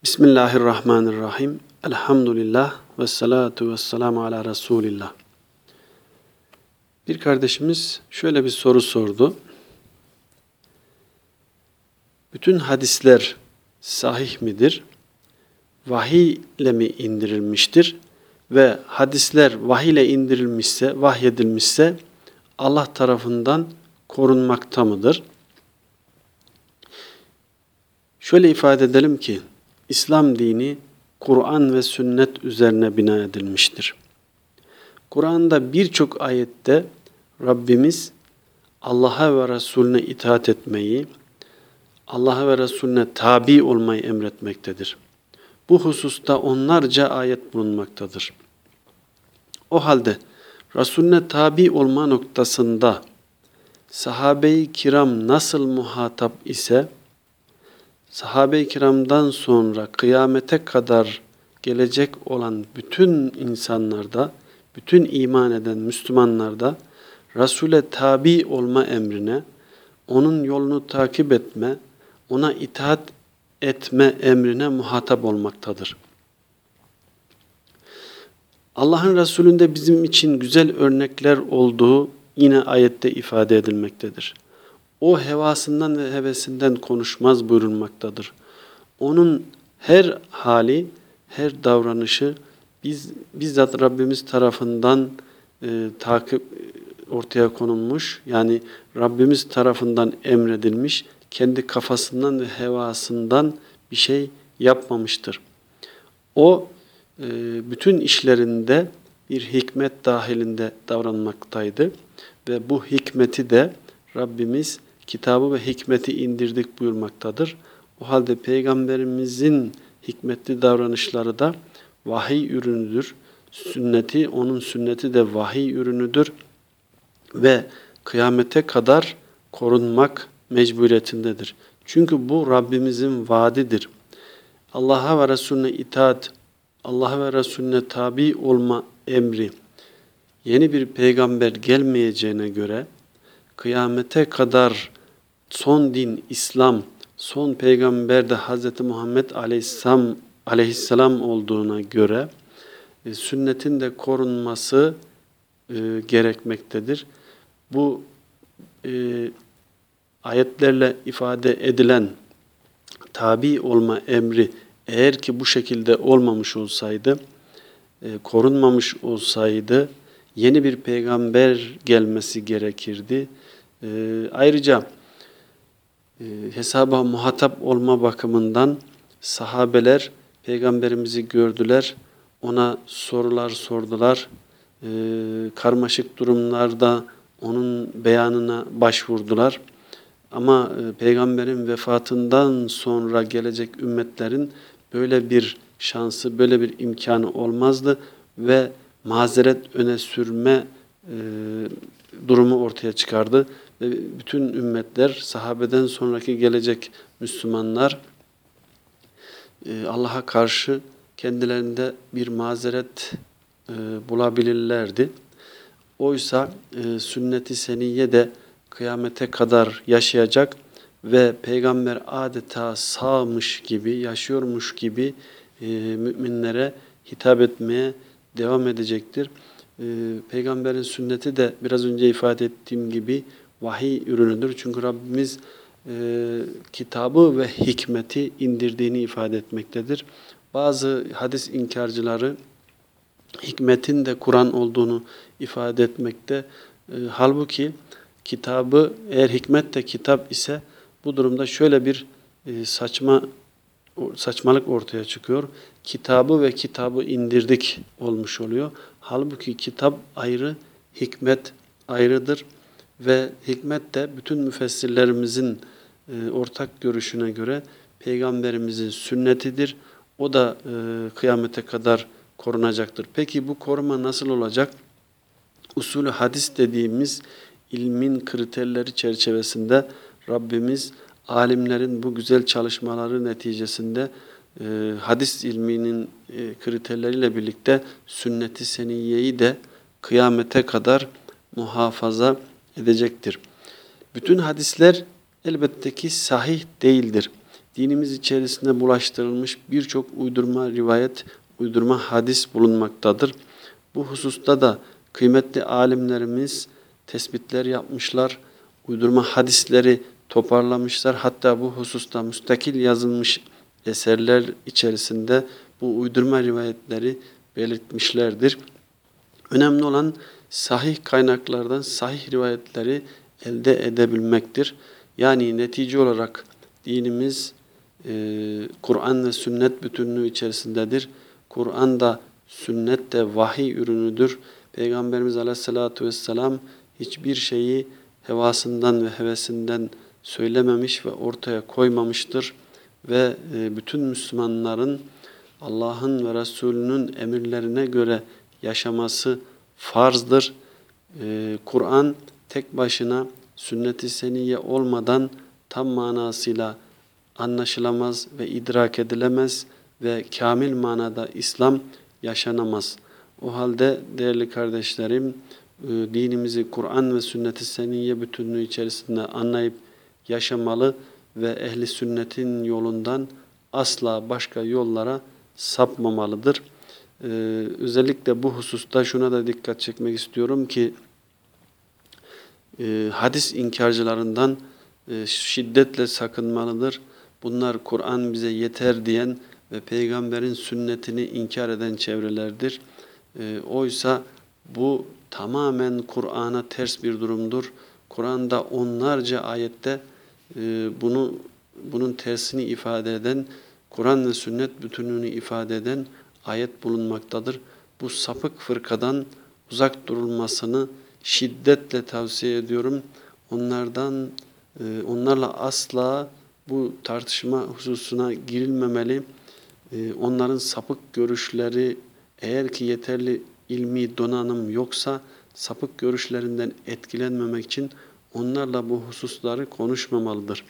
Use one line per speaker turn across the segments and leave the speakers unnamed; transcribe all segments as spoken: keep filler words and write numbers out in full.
Bismillahirrahmanirrahim. Elhamdülillah ve salatu ve selamu ala Resulillah. Bir kardeşimiz şöyle bir soru sordu. Bütün hadisler sahih midir? Vahiy ile mi indirilmiştir? Ve hadisler vahiy ile indirilmişse, vahyedilmişse Allah tarafından korunmakta mıdır? Şöyle ifade edelim ki, İslam dini Kur'an ve sünnet üzerine bina edilmiştir. Kur'an'da birçok ayette Rabbimiz Allah'a ve Resulüne itaat etmeyi, Allah'a ve Resulüne tabi olmayı emretmektedir. Bu hususta onlarca ayet bulunmaktadır. O halde Resulüne tabi olma noktasında sahabe-i kiram nasıl muhatap ise, sahabe-i kiramdan sonra kıyamete kadar gelecek olan bütün insanlarda, bütün iman eden Müslümanlarda Resul'e tabi olma emrine, onun yolunu takip etme, ona itaat etme emrine muhatap olmaktadır. Allah'ın Resulü'nde bizim için güzel örnekler olduğu yine ayette ifade edilmektedir. O hevasından ve hevesinden konuşmaz buyurulmaktadır. Onun her hali, her davranışı biz bizzat Rabbimiz tarafından e, takip ortaya konulmuş. Yani Rabbimiz tarafından emredilmiş, kendi kafasından ve hevasından bir şey yapmamıştır. O e, bütün işlerinde bir hikmet dahilinde davranmaktaydı ve bu hikmeti de Rabbimiz kitabı ve hikmeti indirdik buyurmaktadır. O halde Peygamberimizin hikmetli davranışları da vahiy ürünüdür. Sünneti, onun sünneti de vahiy ürünüdür ve kıyamete kadar korunmak mecburiyetindedir. Çünkü bu Rabbimizin vaadidir. Allah'a ve Resulüne itaat, Allah'a ve Resulüne tabi olma emri yeni bir peygamber gelmeyeceğine göre kıyamete kadar son din İslam, son peygamber de Hz. Muhammed Aleyhisselam, Aleyhisselam olduğuna göre e, sünnetin de korunması e, gerekmektedir. Bu e, ayetlerle ifade edilen tabi olma emri eğer ki bu şekilde olmamış olsaydı, e, korunmamış olsaydı yeni bir peygamber gelmesi gerekirdi. E, ayrıca e, hesaba muhatap olma bakımından sahabeler peygamberimizi gördüler, ona sorular sordular, e, karmaşık durumlarda onun beyanına başvurdular. Ama e, peygamberin vefatından sonra gelecek ümmetlerin böyle bir şansı, böyle bir imkanı olmazdı ve mazeret öne sürme e, durumu ortaya çıkardı. Ve bütün ümmetler, sahabeden sonraki gelecek Müslümanlar e, Allah'a karşı kendilerinde bir mazeret e, bulabilirlerdi. Oysa e, sünnet-i seniyye de kıyamete kadar yaşayacak ve peygamber adeta sağmış gibi, yaşıyormuş gibi e, müminlere hitap etmeye devam edecektir. E, peygamberin sünneti de biraz önce ifade ettiğim gibi vahiy ürünüdür. Çünkü Rabbimiz e, kitabı ve hikmeti indirdiğini ifade etmektedir. Bazı hadis inkarcıları hikmetin de Kur'an olduğunu ifade etmekte. E, halbuki kitabı, eğer hikmet de kitap ise bu durumda şöyle bir e, saçma saçmalık ortaya çıkıyor. Kitabı ve kitabı indirdik olmuş oluyor. Halbuki kitap ayrı, hikmet ayrıdır ve hikmet de bütün müfessirlerimizin e, ortak görüşüne göre peygamberimizin sünnetidir. O da e, kıyamete kadar korunacaktır. Peki bu koruma nasıl olacak? Usulü hadis dediğimiz ilmin kriterleri çerçevesinde Rabbimiz alimlerin bu güzel çalışmaları neticesinde e, hadis ilminin e, kriterleriyle birlikte sünnet-i seniyyeyi de kıyamete kadar muhafaza edecektir. Bütün hadisler elbette ki sahih değildir. dinimiz içerisinde bulaştırılmış birçok uydurma rivayet, uydurma hadis bulunmaktadır. Bu hususta da kıymetli alimlerimiz tespitler yapmışlar, uydurma hadisleri toparlamışlar. Hatta bu hususta müstakil yazılmış eserler içerisinde bu uydurma rivayetleri belirtmişlerdir. Önemli olan sahih kaynaklardan sahih rivayetleri elde edebilmektir. Yani netice olarak dinimiz e, Kur'an ve sünnet bütünlüğü içerisindedir. Kur'an da sünnet de vahiy ürünüdür. Peygamberimiz Aleyhisselatü Vesselam hiçbir şeyi hevasından ve hevesinden söylememiş ve ortaya koymamıştır. Ve e, bütün Müslümanların Allah'ın ve Resulünün emirlerine göre yaşaması farzdır. Ee, Kur'an tek başına sünnet-i seniyye olmadan tam manasıyla anlaşılamaz ve idrak edilemez ve kamil manada İslam yaşanamaz. O halde değerli kardeşlerim, e, dinimizi Kur'an ve sünnet-i seniyye bütünlüğü içerisinde anlayıp yaşamalı ve ehli sünnetin yolundan asla başka yollara sapmamalıdır. Ee, özellikle bu hususta şuna da dikkat çekmek istiyorum ki e, hadis inkarcılarından e, şiddetle sakınmalıdır. Bunlar Kur'an bize yeter diyen ve peygamberin sünnetini inkar eden çevrelerdir. E, oysa bu tamamen Kur'an'a ters bir durumdur. Kur'an'da onlarca ayette e, bunu bunun tersini ifade eden, Kur'an ve sünnet bütünlüğünü ifade eden ayet bulunmaktadır. Bu sapık fırkadan uzak durulmasını şiddetle tavsiye ediyorum. Onlardan, e, onlarla asla bu tartışma hususuna girilmemeli. E, onların sapık görüşleri, eğer ki yeterli ilmi donanım yoksa sapık görüşlerinden etkilenmemek için onlarla bu hususları konuşmamalıdır.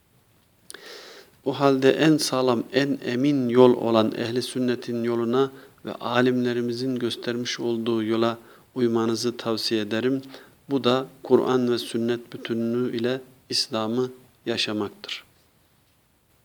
O halde en sağlam, en emin yol olan ehli sünnetin yoluna ve alimlerimizin göstermiş olduğu yola uymanızı tavsiye ederim. Bu da Kur'an ve sünnet bütünlüğü ile İslam'ı yaşamaktır.